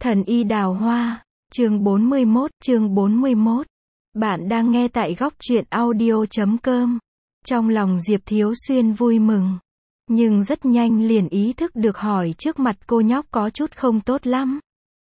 Thần y đào hoa, chương 41. Bạn đang nghe tại góc truyện audio.com. Trong lòng Diệp Thiếu Xuyên vui mừng, nhưng rất nhanh liền ý thức được hỏi trước mặt cô nhóc có chút không tốt lắm.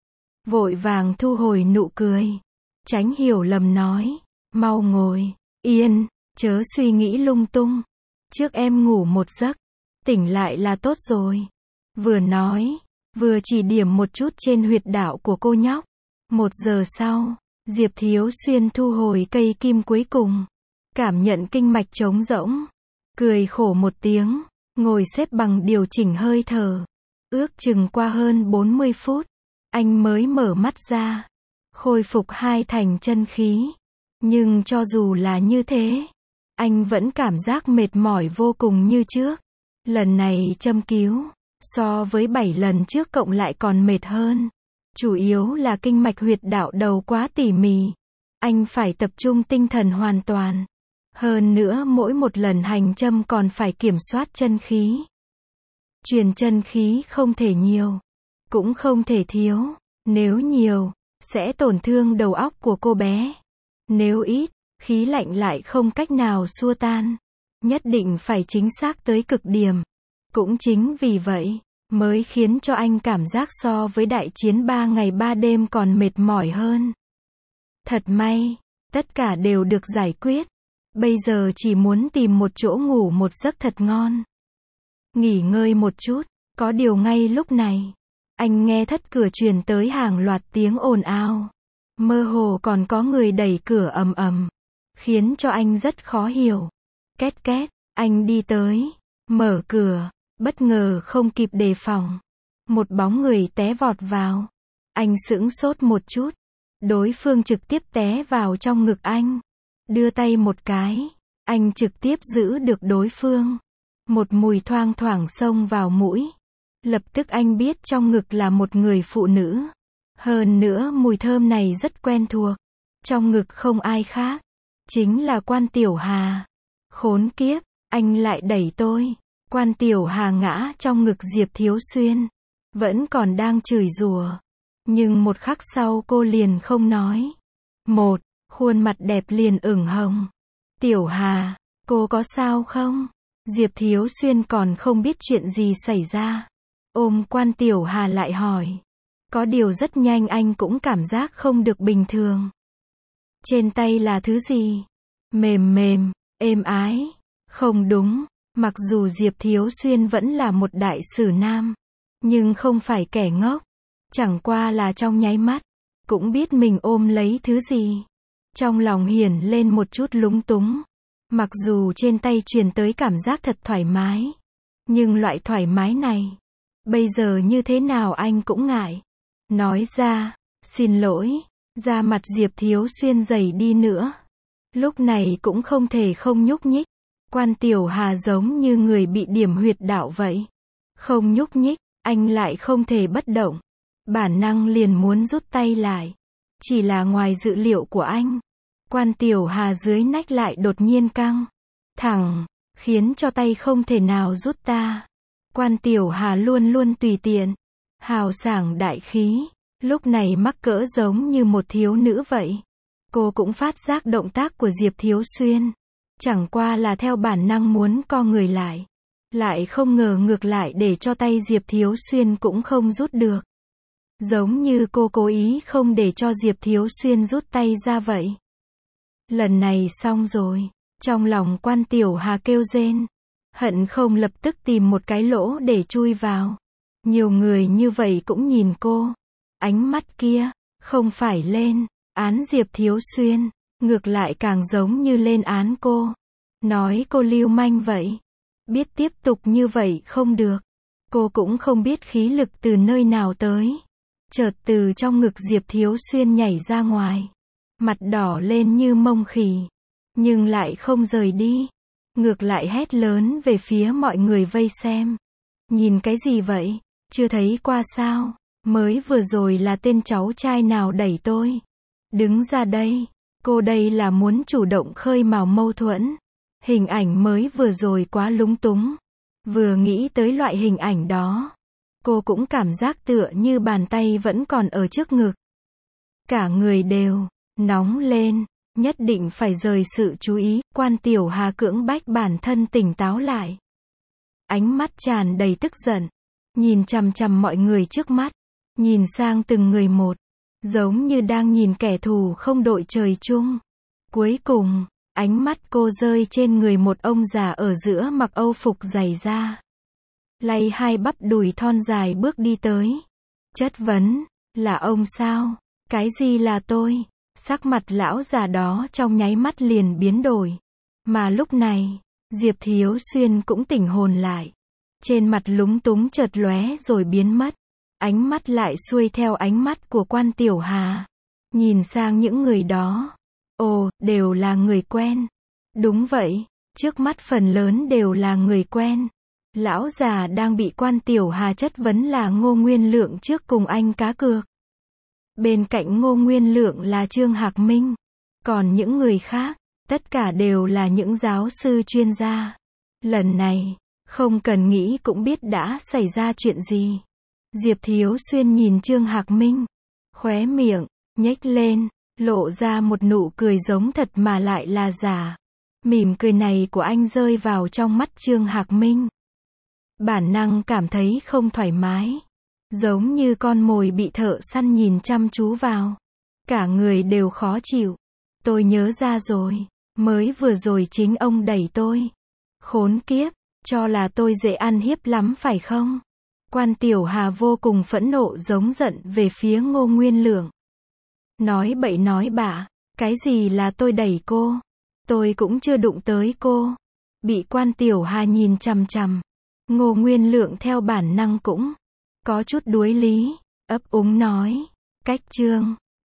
Vội vàng thu hồi nụ cười, tránh hiểu lầm nói, mau ngồi, yên, chớ suy nghĩ lung tung. Trước em ngủ một giấc, tỉnh lại là tốt rồi. Vừa nói, vừa chỉ điểm một chút trên huyệt đạo của cô nhóc. 1 giờ sau, Diệp Thiếu Xuyên thu hồi cây kim cuối cùng, cảm nhận kinh mạch trống rỗng, cười khổ một tiếng, ngồi xếp bằng điều chỉnh hơi thở. Ước chừng qua hơn 40 phút, anh mới mở mắt ra, khôi phục 2 thành chân khí. Nhưng cho dù là như thế, anh vẫn cảm giác mệt mỏi vô cùng như trước. Lần này châm cứu, so với 7 lần trước cộng lại còn mệt hơn. Chủ yếu là kinh mạch huyệt đạo đầu quá tỉ mỉ. Anh phải tập trung tinh thần hoàn toàn. Hơn nữa mỗi một lần hành châm còn phải kiểm soát chân khí. Truyền chân khí không thể nhiều, cũng không thể thiếu. Nếu nhiều, sẽ tổn thương đầu óc của cô bé. Nếu ít, khí lạnh lại không cách nào xua tan. Nhất định phải chính xác tới cực điểm. Cũng chính vì vậy, mới khiến cho anh cảm giác so với đại chiến 3 ngày 3 đêm còn mệt mỏi hơn. Thật may, tất cả đều được giải quyết. Bây giờ chỉ muốn tìm một chỗ ngủ một giấc thật ngon. Nghỉ ngơi một chút, có điều ngay lúc này, anh nghe thất cửa truyền tới hàng loạt tiếng ồn ào. Mơ hồ còn có người đẩy cửa ầm ầm, khiến cho anh rất khó hiểu. Két két, anh đi tới, mở cửa. Bất ngờ không kịp đề phòng, một bóng người té vọt vào. Anh sững sốt một chút, đối phương trực tiếp té vào trong ngực anh. Đưa tay một cái, anh trực tiếp giữ được đối phương. Một mùi thoang thoảng xông vào mũi. Lập tức anh biết trong ngực là một người phụ nữ. Hơn nữa mùi thơm này rất quen thuộc. Trong ngực không ai khác, chính là Quan Tiểu Hà. Khốn kiếp, anh lại đẩy tôi. Quan Tiểu Hà ngã trong ngực Diệp Thiếu Xuyên, vẫn còn đang chửi rủa. Nhưng một khắc sau cô liền không nói. Khuôn mặt đẹp liền ửng hồng. Tiểu Hà, cô có sao không? Diệp Thiếu Xuyên còn không biết chuyện gì xảy ra. Ôm Quan Tiểu Hà lại hỏi. Có điều rất nhanh anh cũng cảm giác không được bình thường. Trên tay là thứ gì? Mềm mềm, êm ái. Không đúng. Mặc dù Diệp Thiếu Xuyên vẫn là một đại sử nam, nhưng không phải kẻ ngốc. Chẳng qua là trong nháy mắt, cũng biết mình ôm lấy thứ gì. Trong lòng hiển lên một chút lúng túng. Mặc dù trên tay truyền tới cảm giác thật thoải mái, nhưng loại thoải mái này, bây giờ như thế nào anh cũng ngại. Nói ra, xin lỗi, da mặt Diệp Thiếu Xuyên dày đi nữa. Lúc này cũng không thể không nhúc nhích. Quan Tiểu Hà giống như người bị điểm huyệt đạo vậy. Không nhúc nhích, anh lại không thể bất động. Bản năng liền muốn rút tay lại. Chỉ là ngoài dự liệu của anh. Quan Tiểu Hà dưới nách lại đột nhiên căng thẳng, khiến cho tay không thể nào rút ta. Quan Tiểu Hà luôn luôn tùy tiện, hào sảng đại khí, lúc này mắc cỡ giống như một thiếu nữ vậy. Cô cũng phát giác động tác của Diệp Thiếu Xuyên. Chẳng qua là theo bản năng muốn co người lại không ngờ ngược lại để cho tay Diệp Thiếu Xuyên cũng không rút được. Giống như cô cố ý không để cho Diệp Thiếu Xuyên rút tay ra vậy. Lần này xong rồi, trong lòng Quan Tiểu Hà kêu rên, hận không lập tức tìm một cái lỗ để chui vào. Nhiều người như vậy cũng nhìn cô, ánh mắt kia, không phải lên án Diệp Thiếu Xuyên. Ngược lại càng giống như lên án cô. Nói cô lưu manh vậy. Biết tiếp tục như vậy không được. Cô cũng không biết khí lực từ nơi nào tới. Chợt từ trong ngực Diệp Thiếu Xuyên nhảy ra ngoài. Mặt đỏ lên như mông khỉ. Nhưng lại không rời đi. Ngược lại hét lớn về phía mọi người vây xem. Nhìn cái gì vậy? Chưa thấy qua sao? Mới vừa rồi là tên cháu trai nào đẩy tôi? Đứng ra đây. Cô đây là muốn chủ động khơi mào mâu thuẫn. Hình ảnh mới vừa rồi quá lúng túng. Vừa nghĩ tới loại hình ảnh đó, cô cũng cảm giác tựa như bàn tay vẫn còn ở trước ngực. Cả người đều nóng lên, nhất định phải rời sự chú ý, Quan Tiểu Hà cưỡng bách bản thân tỉnh táo lại. Ánh mắt tràn đầy tức giận, nhìn chằm chằm mọi người trước mắt, nhìn sang từng người một, giống như đang nhìn kẻ thù không đội trời chung. Cuối cùng, ánh mắt cô rơi trên người một ông già ở giữa mặc âu phục dày da, lay hai bắp đùi thon dài bước đi tới. Chất vấn, là ông sao? Cái gì là tôi? Sắc mặt lão già đó trong nháy mắt liền biến đổi. Mà lúc này, Diệp Thiếu Xuyên cũng tỉnh hồn lại. Trên mặt lúng túng chợt lóe rồi biến mất. Ánh mắt lại xuôi theo ánh mắt của Quan Tiểu Hà. Nhìn sang những người đó. Ồ, đều là người quen. Đúng vậy, trước mắt phần lớn đều là người quen. Lão già đang bị Quan Tiểu Hà chất vấn là Ngô Nguyên Lượng trước cùng anh cá cược. Bên cạnh Ngô Nguyên Lượng là Trương Hạc Minh. Còn những người khác, tất cả đều là những giáo sư chuyên gia. Lần này, không cần nghĩ cũng biết đã xảy ra chuyện gì. Diệp Thiếu Xuyên nhìn Trương Hạc Minh, khóe miệng nhếch lên, lộ ra một nụ cười giống thật mà lại là giả. Mỉm cười này của anh rơi vào trong mắt Trương Hạc Minh. Bản năng cảm thấy không thoải mái, giống như con mồi bị thợ săn nhìn chăm chú vào. Cả người đều khó chịu. Tôi nhớ ra rồi, mới vừa rồi chính ông đẩy tôi. Khốn kiếp, cho là tôi dễ ăn hiếp lắm phải không? Quan Tiểu Hà vô cùng phẫn nộ giống giận về phía Ngô Nguyên Lượng. Nói bậy nói bạ, cái gì là tôi đẩy cô? Tôi cũng chưa đụng tới cô. Bị Quan Tiểu Hà nhìn chằm chằm. Ngô Nguyên Lượng theo bản năng cũng có chút đuối lý, ấp úng nói, cách Trương